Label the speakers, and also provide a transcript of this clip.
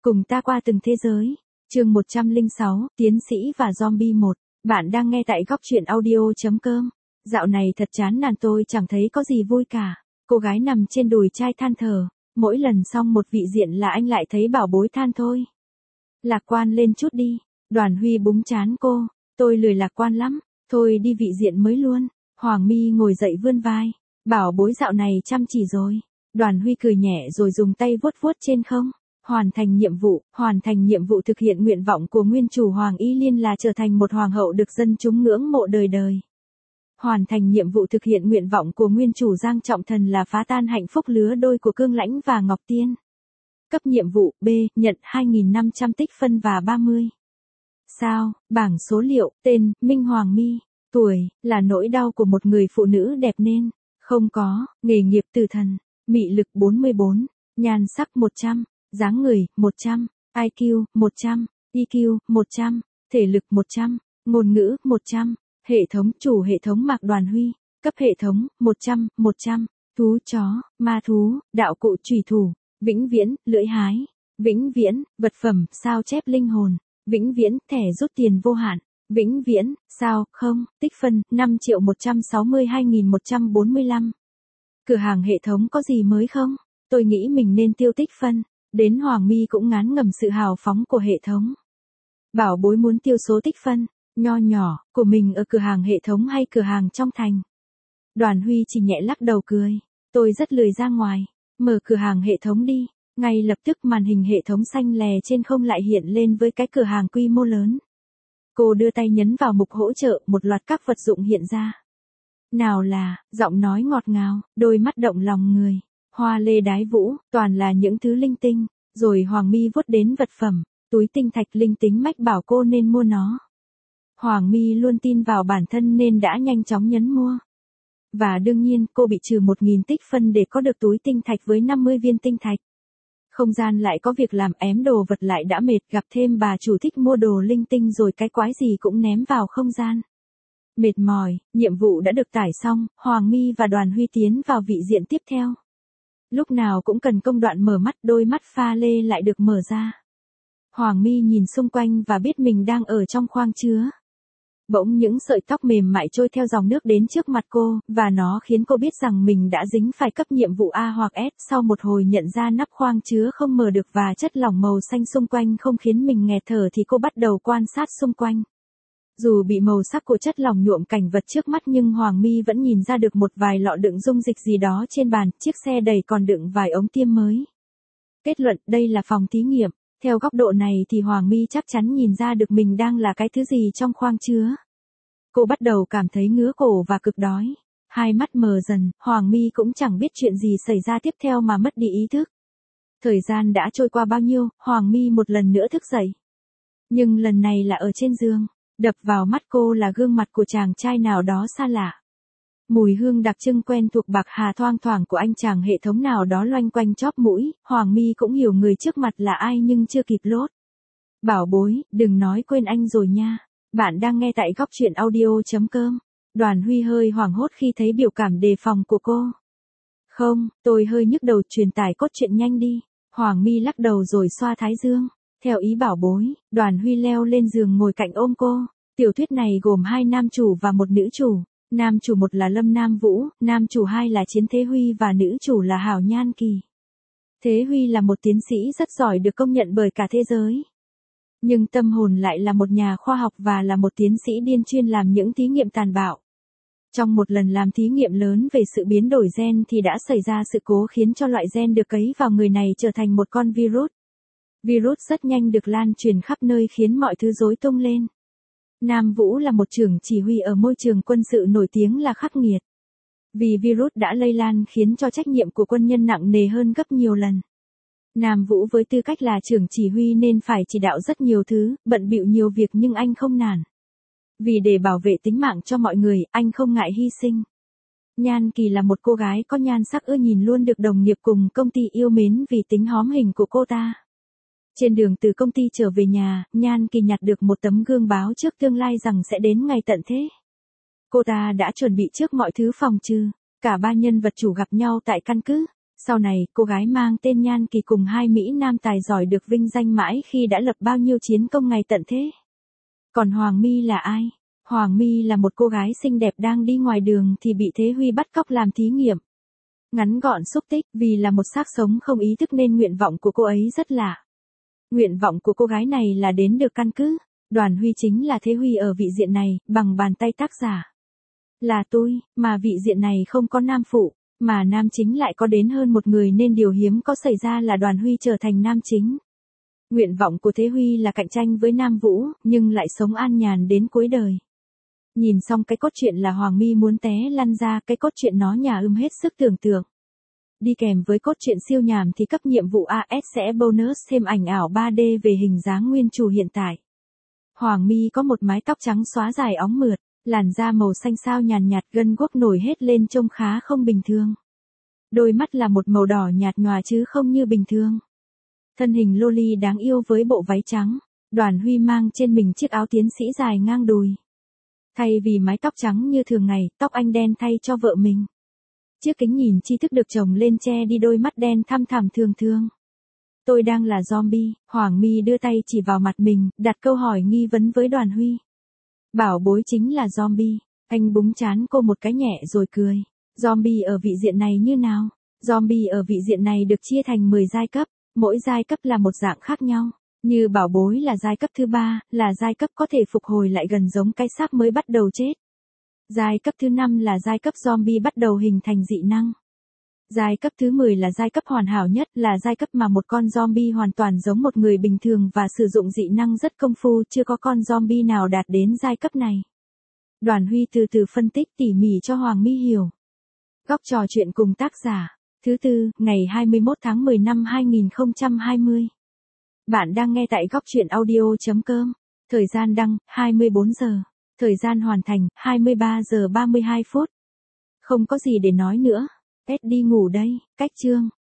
Speaker 1: Cùng ta qua từng thế giới. Chương 106, Tiến sĩ và Zombie 1. Bạn đang nghe tại góc truyện audio.com. Dạo này thật chán nản, tôi chẳng thấy có gì vui cả. Cô gái nằm trên đùi trai than thở. Mỗi lần xong một vị diện là anh lại thấy bảo bối than thôi. Lạc quan lên chút đi. Đoàn Huy búng trán cô. Tôi lười lạc quan lắm. Thôi đi vị diện mới luôn. Hoàng My ngồi dậy vươn vai. Bảo bối dạo này chăm chỉ rồi. Đoàn Huy cười nhẹ rồi dùng tay vuốt vuốt trên không. Hoàn thành nhiệm vụ thực hiện nguyện vọng của nguyên chủ Hoàng Y Liên là trở thành một hoàng hậu được dân chúng ngưỡng mộ đời đời. Hoàn thành nhiệm vụ thực hiện nguyện vọng của nguyên chủ Giang Trọng Thần là phá tan hạnh phúc lứa đôi của Cương Lãnh và Ngọc Tiên. Cấp nhiệm vụ B, nhận 2.500 tích phân và 30. Sao, bảng số liệu, tên, Minh Hoàng My, tuổi, là nỗi đau của một người phụ nữ đẹp nên, không có, nghề nghiệp tử thần, mị lực 44, nhan sắc 100. Dáng người, 100, IQ, 100, EQ, 100, thể lực 100, ngôn ngữ, 100, hệ thống, chủ hệ thống Mạc Đoàn Huy, cấp hệ thống, 100, thú chó, ma thú, đạo cụ chủy thủ, vĩnh viễn, lưỡi hái, vĩnh viễn, vật phẩm, sao chép linh hồn, vĩnh viễn, thẻ rút tiền vô hạn, vĩnh viễn, sao, không, tích phân, 5.162.145. Cửa hàng hệ thống có gì mới không? Tôi nghĩ mình nên tiêu tích phân. Đến Hoàng My cũng ngán ngẩm sự hào phóng của hệ thống. Bảo bối muốn tiêu số tích phân, nho nhỏ, của mình ở cửa hàng hệ thống hay cửa hàng trong thành. Đoàn Huy chỉ nhẹ lắc đầu cười. Tôi rất lười ra ngoài. Mở cửa hàng hệ thống đi. Ngay lập tức màn hình hệ thống xanh lè trên không lại hiện lên với cái cửa hàng quy mô lớn. Cô đưa tay nhấn vào mục hỗ trợ, một loạt các vật dụng hiện ra. Nào là, giọng nói ngọt ngào, đôi mắt động lòng người. Hoa lê đái vũ, toàn là những thứ linh tinh, rồi Hoàng My vuốt đến vật phẩm, túi tinh thạch linh tính mách bảo cô nên mua nó. Hoàng My luôn tin vào bản thân nên đã nhanh chóng nhấn mua. Và đương nhiên cô bị trừ 1.000 tích phân để có được túi tinh thạch với 50 viên tinh thạch. Không gian lại có việc làm, ém đồ vật lại đã mệt, gặp thêm bà chủ thích mua đồ linh tinh rồi cái quái gì cũng ném vào không gian. Mệt mỏi, nhiệm vụ đã được tải xong, Hoàng My và Đoàn Huy tiến vào vị diện tiếp theo. Lúc nào cũng cần công đoạn mở mắt, đôi mắt pha lê lại được mở ra. Hoàng My nhìn xung quanh và biết mình đang ở trong khoang chứa. Bỗng những sợi tóc mềm mại trôi theo dòng nước đến trước mặt cô, và nó khiến cô biết rằng mình đã dính phải cấp nhiệm vụ A hoặc S. Sau một hồi nhận ra nắp khoang chứa không mở được và chất lỏng màu xanh xung quanh không khiến mình nghẹt thở thì cô bắt đầu quan sát xung quanh. Dù bị màu sắc của chất lỏng nhuộm cảnh vật trước mắt nhưng Hoàng My vẫn nhìn ra được một vài lọ đựng dung dịch gì đó trên bàn, chiếc xe đầy còn đựng vài ống tiêm mới. Kết luận, đây là phòng thí nghiệm. Theo góc độ này thì Hoàng My chắc chắn nhìn ra được mình đang là cái thứ gì trong khoang chứa. Cô bắt đầu cảm thấy ngứa cổ và cực đói. Hai mắt mờ dần, Hoàng My cũng chẳng biết chuyện gì xảy ra tiếp theo mà mất đi ý thức. Thời gian đã trôi qua bao nhiêu, Hoàng My một lần nữa thức dậy. Nhưng lần này là ở trên giường. Đập vào mắt cô là gương mặt của chàng trai nào đó xa lạ. Mùi hương đặc trưng quen thuộc bạc hà thoang thoảng của anh chàng hệ thống nào đó loanh quanh chóp mũi, Hoàng My cũng hiểu người trước mặt là ai nhưng chưa kịp lốt. Bảo bối, đừng nói quên anh rồi nha. Bạn đang nghe tại góc truyện audio.com. Đoàn Huy hơi hoảng hốt khi thấy biểu cảm đề phòng của cô. Không, tôi hơi nhức đầu, truyền tải cốt truyện nhanh đi. Hoàng My lắc đầu rồi xoa thái dương. Theo ý bảo bối, Đoàn Huy leo lên giường ngồi cạnh ôm cô. Tiểu thuyết này gồm 2 nam chủ và 1 nữ chủ. Nam chủ 1 là Lâm Nam Vũ, nam chủ 2 là Chiến Thế Huy và nữ chủ là Hảo Nhan Kỳ. Thế Huy là một tiến sĩ rất giỏi được công nhận bởi cả thế giới. Nhưng tâm hồn lại là một nhà khoa học và là một tiến sĩ điên chuyên làm những thí nghiệm tàn bạo. Trong một lần làm thí nghiệm lớn về sự biến đổi gen thì đã xảy ra sự cố khiến cho loại gen được cấy vào người này trở thành một con virus. Virus rất nhanh được lan truyền khắp nơi khiến mọi thứ rối tung lên. Nam Vũ là một trưởng chỉ huy ở môi trường quân sự nổi tiếng là khắc nghiệt. Vì virus đã lây lan khiến cho trách nhiệm của quân nhân nặng nề hơn gấp nhiều lần. Nam Vũ với tư cách là trưởng chỉ huy nên phải chỉ đạo rất nhiều thứ, bận bịu nhiều việc nhưng anh không nản. Vì để bảo vệ tính mạng cho mọi người, anh không ngại hy sinh. Nhan Kỳ là một cô gái có nhan sắc ưa nhìn luôn được đồng nghiệp cùng công ty yêu mến vì tính hóm hình của cô ta. Trên đường từ công ty trở về nhà, Nhan Kỳ nhặt được một tấm gương báo trước tương lai rằng sẽ đến ngày tận thế. Cô ta đã chuẩn bị trước mọi thứ phòng trừ. Cả 3 nhân vật chủ gặp nhau tại căn cứ. Sau này, cô gái mang tên Nhan Kỳ cùng hai Mỹ Nam tài giỏi được vinh danh mãi khi đã lập bao nhiêu chiến công ngày tận thế. Còn Hoàng My là ai? Hoàng My là một cô gái xinh đẹp đang đi ngoài đường thì bị Thế Huy bắt cóc làm thí nghiệm. Ngắn gọn xúc tích, vì là một xác sống không ý thức nên nguyện vọng của cô ấy rất lạ. Nguyện vọng của cô gái này là đến được căn cứ. Đoàn Huy chính là Thế Huy ở vị diện này, bằng bàn tay tác giả. Là tôi, mà vị diện này không có nam phụ, mà nam chính lại có đến hơn một người nên điều hiếm có xảy ra là Đoàn Huy trở thành nam chính. Nguyện vọng của Thế Huy là cạnh tranh với Nam Vũ, nhưng lại sống an nhàn đến cuối đời. Nhìn xong cái cốt truyện là Hoàng My muốn té lăn ra, cái cốt truyện nó nhà hết sức tưởng tượng. Đi kèm với cốt truyện siêu nhảm thì cấp nhiệm vụ AS sẽ bonus thêm ảnh ảo 3D về hình dáng nguyên chủ hiện tại. Hoàng My có một mái tóc trắng xóa dài óng mượt, làn da màu xanh sao nhàn nhạt gân guốc nổi hết lên trông khá không bình thường. Đôi mắt là một màu đỏ nhạt nhòa chứ không như bình thường. Thân hình loli đáng yêu với bộ váy trắng, Đoàn Huy mang trên mình chiếc áo tiến sĩ dài ngang đùi. Thay vì mái tóc trắng như thường ngày, tóc anh đen thay cho vợ mình. Chiếc kính nhìn tri thức được chồng lên che đi đôi mắt đen thăm thẳm thường thường. Tôi đang là zombie, Hoàng My đưa tay chỉ vào mặt mình, đặt câu hỏi nghi vấn với Đoàn Huy. Bảo bối chính là zombie, anh búng trán cô một cái nhẹ rồi cười. Zombie ở vị diện này như nào? Zombie ở vị diện này được chia thành 10 giai cấp, mỗi giai cấp là một dạng khác nhau. Như bảo bối là giai cấp thứ 3, là giai cấp có thể phục hồi lại gần giống cái xác mới bắt đầu chết. Giai cấp thứ 5 là giai cấp zombie bắt đầu hình thành dị năng. Giai cấp thứ 10 là giai cấp hoàn hảo nhất, là giai cấp mà một con zombie hoàn toàn giống một người bình thường và sử dụng dị năng rất công phu, chưa có con zombie nào đạt đến giai cấp này. Đoàn Huy từ từ phân tích tỉ mỉ cho Hoàng My hiểu. Góc trò chuyện cùng tác giả. Thứ tư, ngày 21 tháng 10 năm 2020. Bạn đang nghe tại góc truyện audio.com. Thời gian đăng, 24 giờ. Thời gian hoàn thành, 23 giờ 32 phút. Không có gì để nói nữa. Tết đi ngủ đây, cách chương.